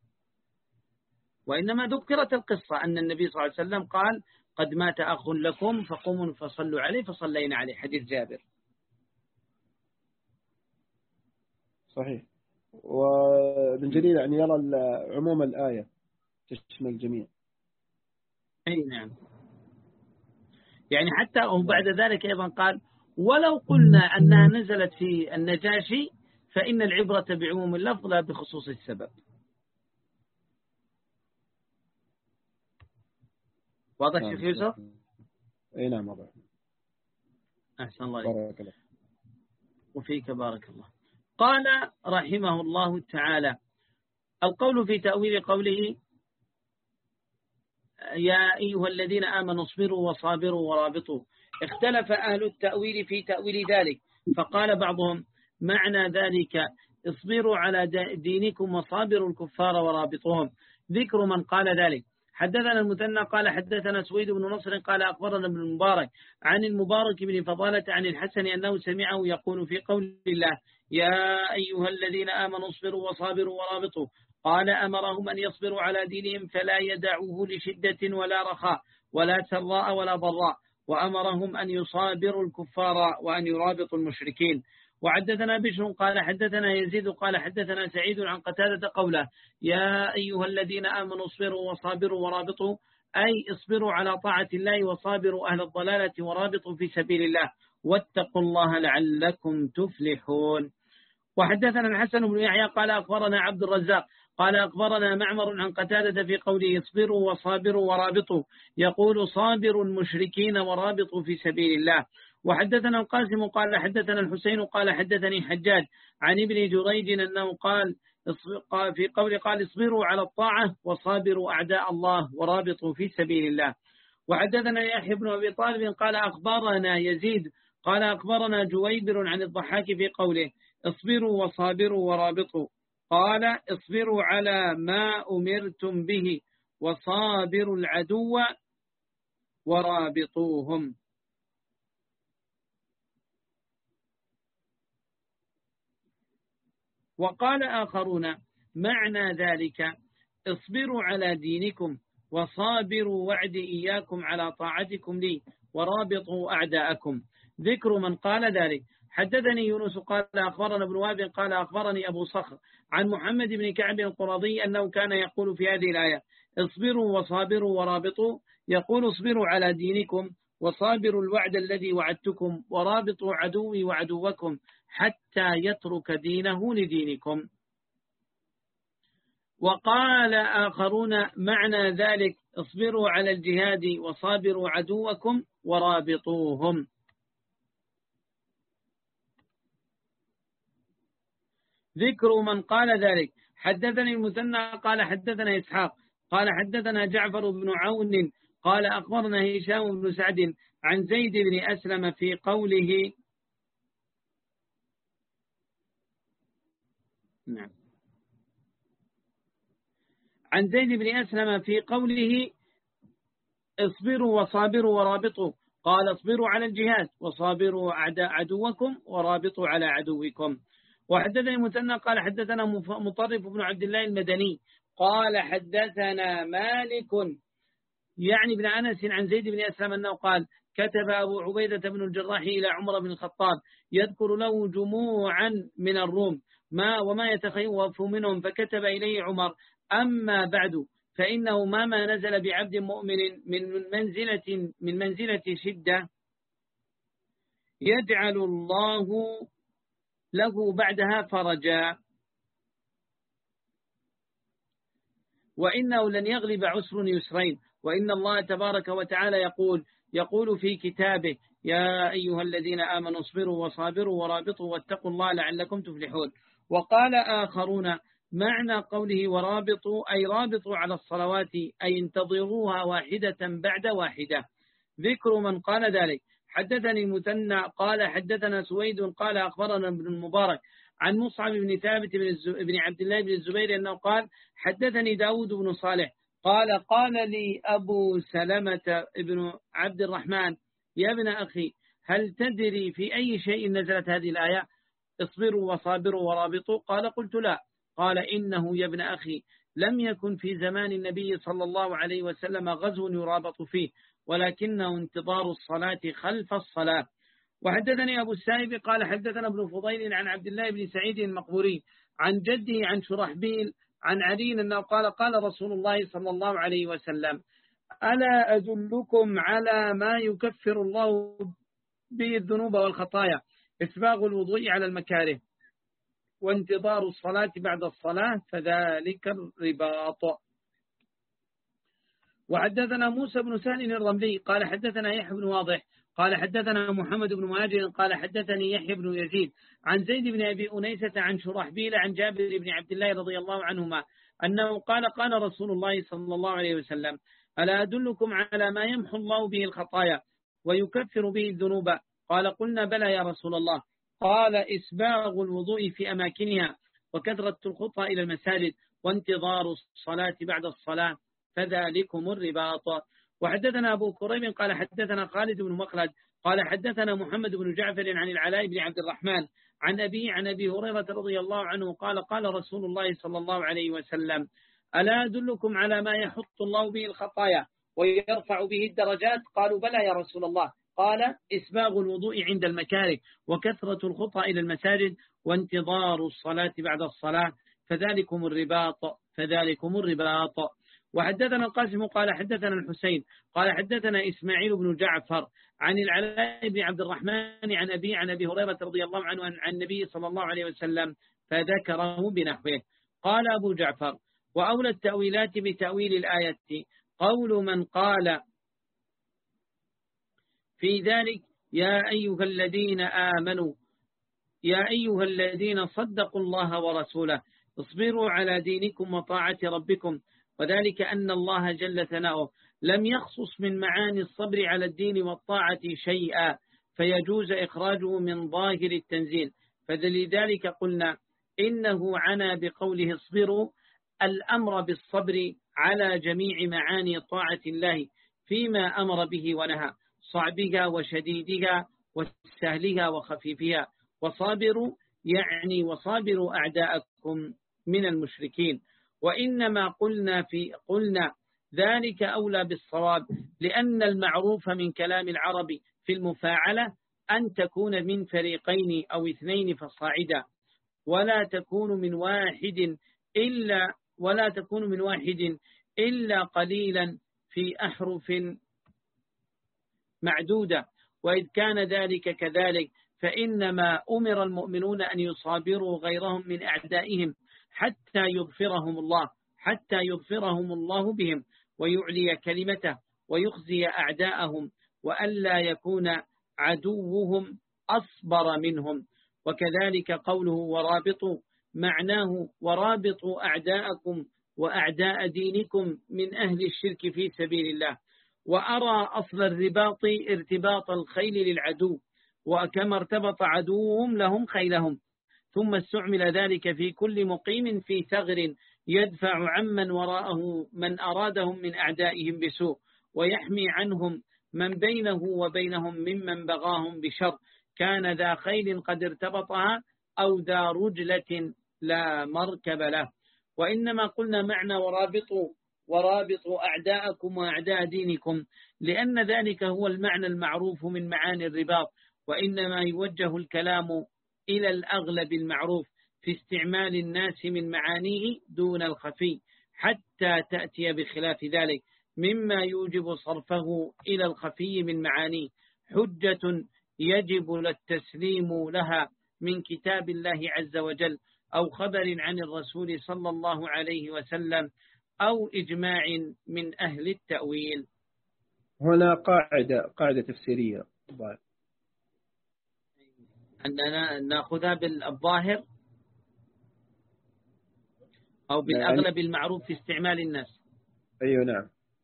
وإنما ذكرت القصة أن النبي صلى الله عليه وسلم قال قد مات أخ لكم فقوموا فصلوا عليه فصلينا عليه، حديث جابر. صحيح. وابن جرير يعني يرى عموم الآية تشمل الجميع. أي نعم. يعني حتى وبعد ذلك أيضا قال ولو قلنا أنها نزلت في النجاشي فإن العبرة بعموم اللفظ لا بخصوص السبب. واضح شيخ يوسف؟ اي نعم واضح. أحسن الله بارك الله وفيك بارك الله. قال رحمه الله تعالى القول في تأويل قوله يا أيها الذين آمنوا اصبروا وصابروا ورابطوا، اختلف أهل التأويل في تأويل ذلك، فقال بعضهم معنى ذلك اصبروا على دينكم وصابروا الكفار ورابطوهم، ذكر من قال ذلك. حدثنا المثنى قال حدثنا سويد بن نصر قال أخبرنا ابن المبارك عن المبارك بن فضالة عن الحسن أنه سمعه يقول في قول الله يا أيها الذين آمنوا اصبروا وصابروا ورابطوا. قال أمرهم أن يصبروا على دينهم فلا يدعوه لشدة ولا رخاء ولا سراء ولا ضراء، وأمرهم أن يصابروا الكفار وأن يرابطوا المشركين. وحدثنا بشر قال حدثنا يزيد قال حدثنا سعيد عن قتادة قوله يا أيها الذين آمنوا اصبروا وصابروا ورابطوا، أي اصبروا على طاعة الله وصابروا أهل الضلالة ورابطوا في سبيل الله واتقوا الله لعلكم تفلحون. وحدثنا الحسن بن يحيى قال أخبرنا عبد الرزاق قال أخبرنا معمر عن قتادة في قوله اصبروا وصابروا ورابطوا، يقول صابروا المشركين ورابطوا في سبيل الله. وحدثنا القاسم قال حدثنا الحسين قال حدثني حجاج عن ابن جريج أنه قال في قول قال اصبروا على الطاعة وصابروا أعداء الله ورابطوا في سبيل الله. وحدثنا يحيى بن أبي طالب قال أخبرنا يزيد قال أخبرنا جويبر عن الضحاك في قوله اصبروا وصابروا ورابطوا، قال اصبروا على ما أمرتم به وصابروا العدو ورابطوهم. وقال آخرون معنى ذلك اصبروا على دينكم وصابروا وعدي إياكم على طاعتكم لي ورابطوا أعداءكم. ذكر من قال ذلك. حدثني يونس قال أخبرنا ابن وهب قال أخبرني أبو صخر عن محمد بن كعب القرظي أنه كان يقول في هذه الآية اصبروا وصابروا ورابطوا، يقول اصبروا على دينكم وصابروا الوعد الذي وعدتكم ورابطوا عدوي وعدوكم حتى يترك دينه لدينكم. وقال آخرون معنى ذلك اصبروا على الجهاد وصابروا عدوكم ورابطوهم. ذكر من قال ذلك. حدثني المثنى قال حدثنا إسحاق قال حدثنا جعفر بن عون قال أخبرنا هشام بن سعد عن زيد بن أسلم في قوله نعم عن زيد بن أسلم في قوله اصبروا وصابروا ورابطوا، قال اصبروا على الجهاد وصابروا أعداء عدوكم ورابطوا على عدوكم. وحدثني مثنى قال حدثنا مطرف بن عبد الله المدني قال حدثنا مالك يعني بن أنس عن زيد بن أسلم أنه قال كتب أبو عبيدة بن الجراح إلى عمر بن الخطاب يذكر له جموعا من الروم ما وما يتخوف منهم، فكتب إليه عمر أما بعد فإنه ما ما نزل بعبد مؤمن من منزلة من منزلة شدة يجعل الله له بعدها فرجا، وإنه لن يغلب عسر يسرين، وإن الله تبارك وتعالى يقول يقول في كتابه يا أيها الذين آمنوا اصبروا وصابروا ورابطوا واتقوا الله لعلكم تفلحون. وقال آخرون معنى قوله ورابطوا أي رابطوا على الصلوات أي انتظروها واحدة بعد واحدة. ذكر من قال ذلك. حدثني المثنى قال حدثنا سويد قال أخبرنا ابن المبارك عن مصعب بن ثابت بن عبد الله بن الزبير أنه قال حدثني داود بن صالح قال قال لي أبو سلمة بن عبد الرحمن يا ابن أخي هل تدري في أي شيء نزلت هذه الآية اصبروا وصابروا ورابطوا؟ قال قلت لا. قال إنه يا ابن أخي لم يكن في زمان النبي صلى الله عليه وسلم غزو يرابط فيه، ولكنه انتظار الصلاة خلف الصلاة. وحدثني أبو السائب قال حدثنا ابن فضيل عن عبد الله بن سعيد المقبوري عن جده عن شرحبيل عن علي أنه قال قال رسول الله صلى الله عليه وسلم ألا أدلكم على ما يكفر الله به الذنوب والخطايا؟ إسباغ الوضوء على المكاره وانتظار الصلاة بعد الصلاة فذلك الرباط. وحدثنا موسى بن سهل الرملي قال حدثنا يحيى بن واضح قال حدثنا محمد بن مهاجر قال حدثني يحيى بن يزيد عن زيد بن أبي أنيسة عن شرحبيل عن جابر بن عبد الله رضي الله عنهما أنه قال قال رسول الله صلى الله عليه وسلم ألا أدلكم على ما يمحو الله به الخطايا ويكفر به الذنوب؟ قال قلنا بلى يا رسول الله. قال إسباغ الوضوء في أماكنها وكثرة الخطى إلى المساجد وانتظار الصلاة بعد الصلاة فذلكم الرباط. وحدثنا أبو كريب قال حدثنا خالد بن مخلد قال حدثنا محمد بن جعفر عن العلاء بن عبد الرحمن عن أبي عن أبي هريرة رضي الله عنه قال قال رسول الله صلى الله عليه وسلم ألا أدلكم على ما يحط الله به الخطايا ويرفع به الدرجات؟ قالوا بلى يا رسول الله. قال إسباغ الوضوء عند المكاره وكثرة الخطى إلى المساجد وانتظار الصلاة بعد الصلاة فذلكم الرباط فذلكم الرباط. وحدثنا القاسم قال حدثنا الحسين قال حدثنا إسماعيل بن جعفر عن العلاء بن عبد الرحمن عن أبي عن أبي هريرة رضي الله عنه عن النبي صلى الله عليه وسلم فذكره بنحوه. قال أبو جعفر وأولى التأويلات بتأويل الآية قول من قال في ذلك يا أيها الذين آمنوا يا أيها الذين صدقوا الله ورسوله اصبروا على دينكم وطاعة ربكم، وذلك أن الله جل ثناؤه لم يخصص من معاني الصبر على الدين والطاعة شيئا فيجوز إخراجه من ظاهر التنزيل، فلذلك قلنا إنه عنا بقوله اصبروا الأمر بالصبر على جميع معاني طاعة الله فيما أمر به ونهى، صعبها وشديدها وسهلها وخفيفها، وصابروا يعني وصابروا أعداءكم من المشركين. وإنما قلنا في قلنا ذلك أولى بالصواب لأن المعروف من كلام العرب في المفاعلة أن تكون من فريقين أو اثنين فصاعدا، ولا تكون من واحد إلا ولا تكون من واحد إلا قليلا في أحرف معدودة. وإذ كان ذلك كذلك فإنما أمر المؤمنون أن يصابروا غيرهم من أعدائهم حتى يغفرهم الله حتى يغفرهم الله بهم ويعلي كلمته ويخزي أعداءهم، وألا يكون عدوهم أصبر منهم. وكذلك قوله ورابطوا معناه ورابطوا أعداءكم وأعداء دينكم من أهل الشرك في سبيل الله. وأرى أصل الرباط ارتباط الخيل للعدو، وكما ارتبط عدوهم لهم خيلهم، ثم استعمل ذلك في كل مقيم في ثغر يدفع عمن وراءه من أرادهم من أعدائهم بسوء، ويحمي عنهم من بينه وبينهم ممن بغاهم بشر، كان ذا خيل قد ارتبطها أو ذا رجلة لا مركب له. وإنما قلنا معنى ورابطوا ورابطوا أعداءكم وأعداء دينكم لأن ذلك هو المعنى المعروف من معاني الرباط، وإنما يوجه الكلام إلى الأغلب المعروف في استعمال الناس من معانيه دون الخفي حتى تأتي بخلاف ذلك مما يوجب صرفه إلى الخفي من معانيه حجة يجب التسليم لها من كتاب الله عز وجل أو خبر عن الرسول صلى الله عليه وسلم أو إجماع من أهل التأويل. هنا قاعدة قاعدة تفسيرية أننا نأخذها بالظاهر أو بالأغلب المعروف في استعمال الناس. أيوة نعم.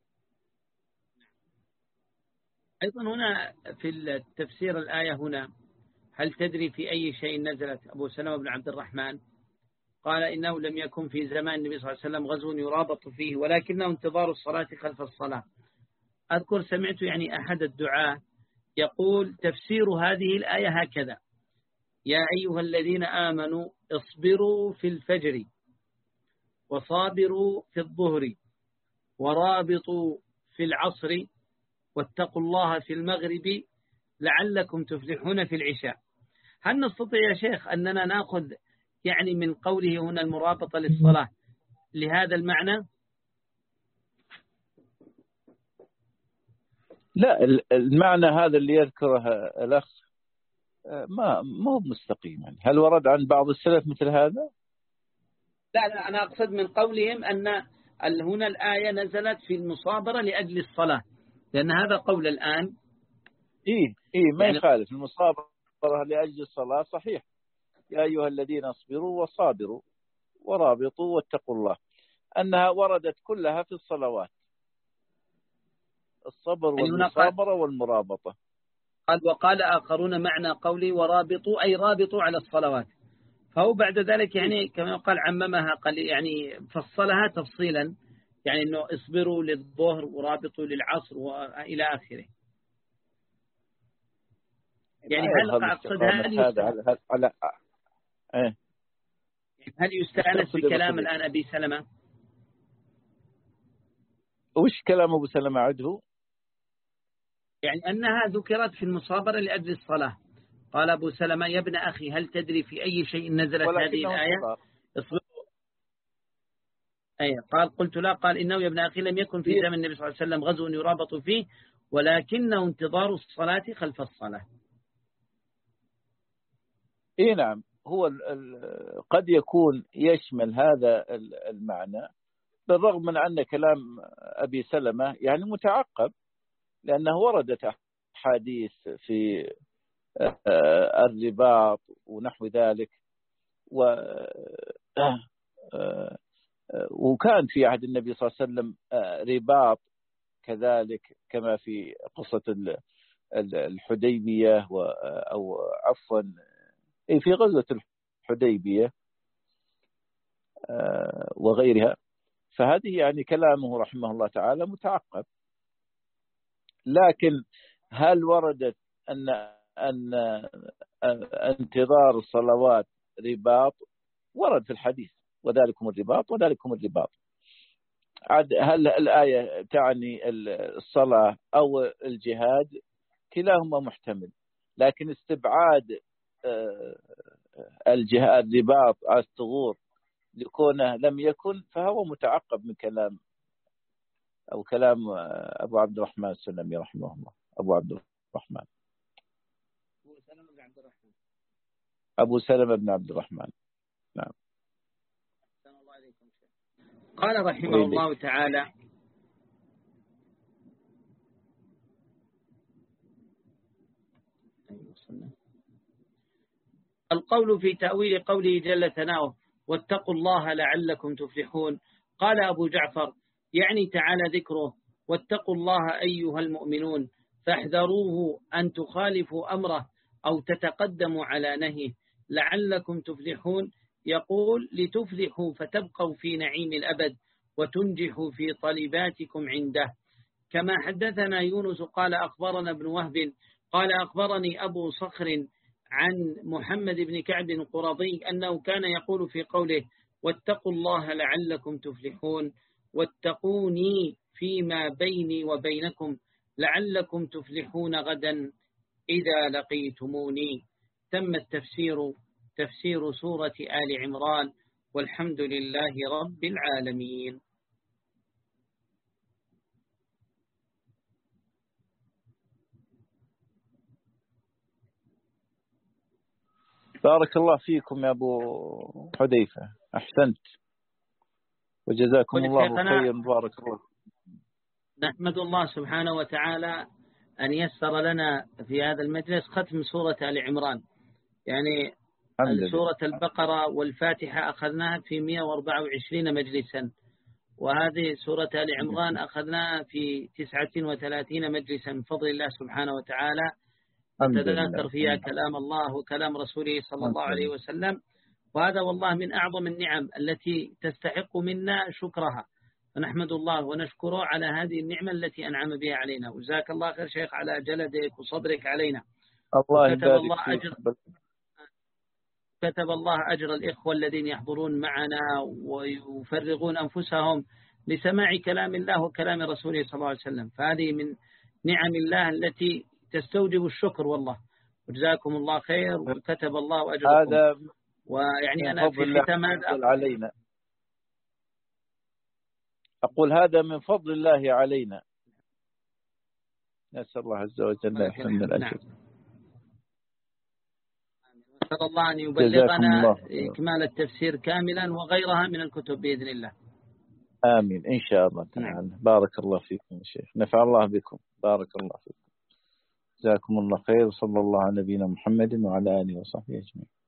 أيضا هنا في التفسير الآية هنا هل تدري في أي شيء نزلت؟ أبو سلمة بن عبد الرحمن قال إنه لم يكن في زمان النبي صلى الله عليه وسلم غزو يرابط فيه ولكنه انتظار الصلاة خلف الصلاة. أذكر سمعت يعني أحد الدعاة يقول تفسير هذه الآية هكذا: يا أيها الذين آمنوا اصبروا في الفجر وصابروا في الظهر ورابطوا في العصر واتقوا الله في المغرب لعلكم تفلحون في العشاء. هل نستطيع يا شيخ أننا نأخذ يعني من قوله هنا المرابطة للصلاة لهذا المعنى؟ لا، المعنى هذا اللي يذكره الأخ ما ما هو مستقيم. هل ورد عن بعض السلف مثل هذا؟ لا لا، أنا أقصد من قولهم أن هنا الآية نزلت في المصابرة لأجل الصلاة، لأن هذا قول الآن. إيه إيه ما يعني يخالف، المصابرة لأجل الصلاة صحيح. يا أيها الذين اصبروا وصابروا ورابطوا واتقوا الله، أنها وردت كلها في الصلوات، الصبر والمصابرة والمرابطة. قال وقال آخرون معنى قولي ورابطوا أي رابطوا على الصلوات، فهو بعد ذلك يعني كما قال عممها قال يعني فصلها تفصيلا، يعني أنه اصبروا للظهر ورابطوا للعصر وإلى آخره. يعني هل أقصد هل هذا على على إيه؟ هل يستأنس بكلام الآن أبي سلمة؟ وش كلام أبو سلمة عده؟ يعني أنها ذكرت في المصابرة لأجل الصلاة. قال أبو سلمة: يا ابن أخي هل تدري في أي شيء نزلت هذه الآية؟ أي قال: قلت لا. قال: إنه يا ابن أخي لم يكن في زمن النبي صلى الله عليه وسلم غزو يرابط فيه، ولكنه انتظار الصلاة خلف الصلاة. إيه نعم، هو قد يكون يشمل هذا المعنى، بالرغم من أن كلام أبي سلمة يعني متعقب، لأنه وردت أحاديث في الرباط ونحو ذلك، و وكان في عهد النبي صلى الله عليه وسلم رباط كذلك، كما في قصة الحديبية أو عفوا في غزوة الحديبية وغيرها. فهذه يعني كلامه رحمه الله تعالى متعقب. لكن هل وردت أن أن انتظار الصلوات رباط؟ ورد في الحديث: وذلكم الرباط وذلكم الرباط. هل الآية تعني الصلاة أو الجهاد؟ كلاهما محتمل، لكن استبعاد الجهاد الرباط على الثغور لكونه لم يكن، فهو متعقب من كلام أو كلام أبو عبد الرحمن السلمي رحمه الله. أبو عبد الرحمن أبو سلمة بن عبد الرحمن. نعم. قال رحمه الله تعالى: القول في تأويل قوله جل ثناؤه: واتقوا الله لعلكم تفلحون. قال أبو جعفر: يعني تعالى ذكره: واتقوا الله أيها المؤمنون فاحذروه أن تخالفوا أمره أو تتقدموا على نهيه لعلكم تفلحون. يقول: لتفلحوا فتبقوا في نعيم الأبد وتنجحوا في طلباتكم عنده. كما حدثنا يونس قال أخبرنا ابن وهب قال أخبرني أبو صخر عن محمد بن كعب القرظي أنه كان يقول في قوله: واتقوا الله لعلكم تفلحون: واتقوني فيما بيني وبينكم لعلكم تفلحون غدا إذا لقيتموني. تم التفسير تفسير سورة آل عمران، والحمد لله رب العالمين. بارك الله فيكم يا أبو حذيفة، أحسنت وجزاكم الله خيرا. بارك الله. نحمد الله سبحانه وتعالى أن يسر لنا في هذا المجلس ختم سورة آل عمران. يعني سورة البقرة والفاتحة أخذناها في مئة وأربعة وعشرين مجلسا، وهذه سورة آل عمران أخذناها في تسعة وثلاثين مجلسا بفضل الله سبحانه وتعالى. نتذكر فيها كلام الله وكلام رسوله صلى الله عليه وسلم، وهذا والله من أعظم النعم التي تستحق منا شكرها، فنحمد الله ونشكره على هذه النعمة التي أنعم بها علينا. وجزاك الله خير شيخ على جلدك وصبرك علينا. الله كتب الله أجر كتب الله أجر الإخوة الذين يحضرون معنا ويفرغون أنفسهم لسماع كلام الله وكلام رسوله صلى الله عليه وسلم، فهذه من نعم الله التي تستوجب الشكر والله. وجزاكم الله خير وكتب الله أجركم. هذا ويعني أنا في ختام هذا علينا أقول هذا من فضل الله علينا، نسأل الله عز وجل أن يحسن الأجر. نعم. نسأل الله أن يبلغنا إكمال التفسير كاملا وغيرها من الكتب بإذن الله. آمين إن شاء الله تعالى. نعم. بارك الله فيكم يا شيخ، نفع الله بكم، بارك الله فيكم، جزاكم الله خير. صلى الله على نبينا محمد وعلى آله وصحبه أجمعين.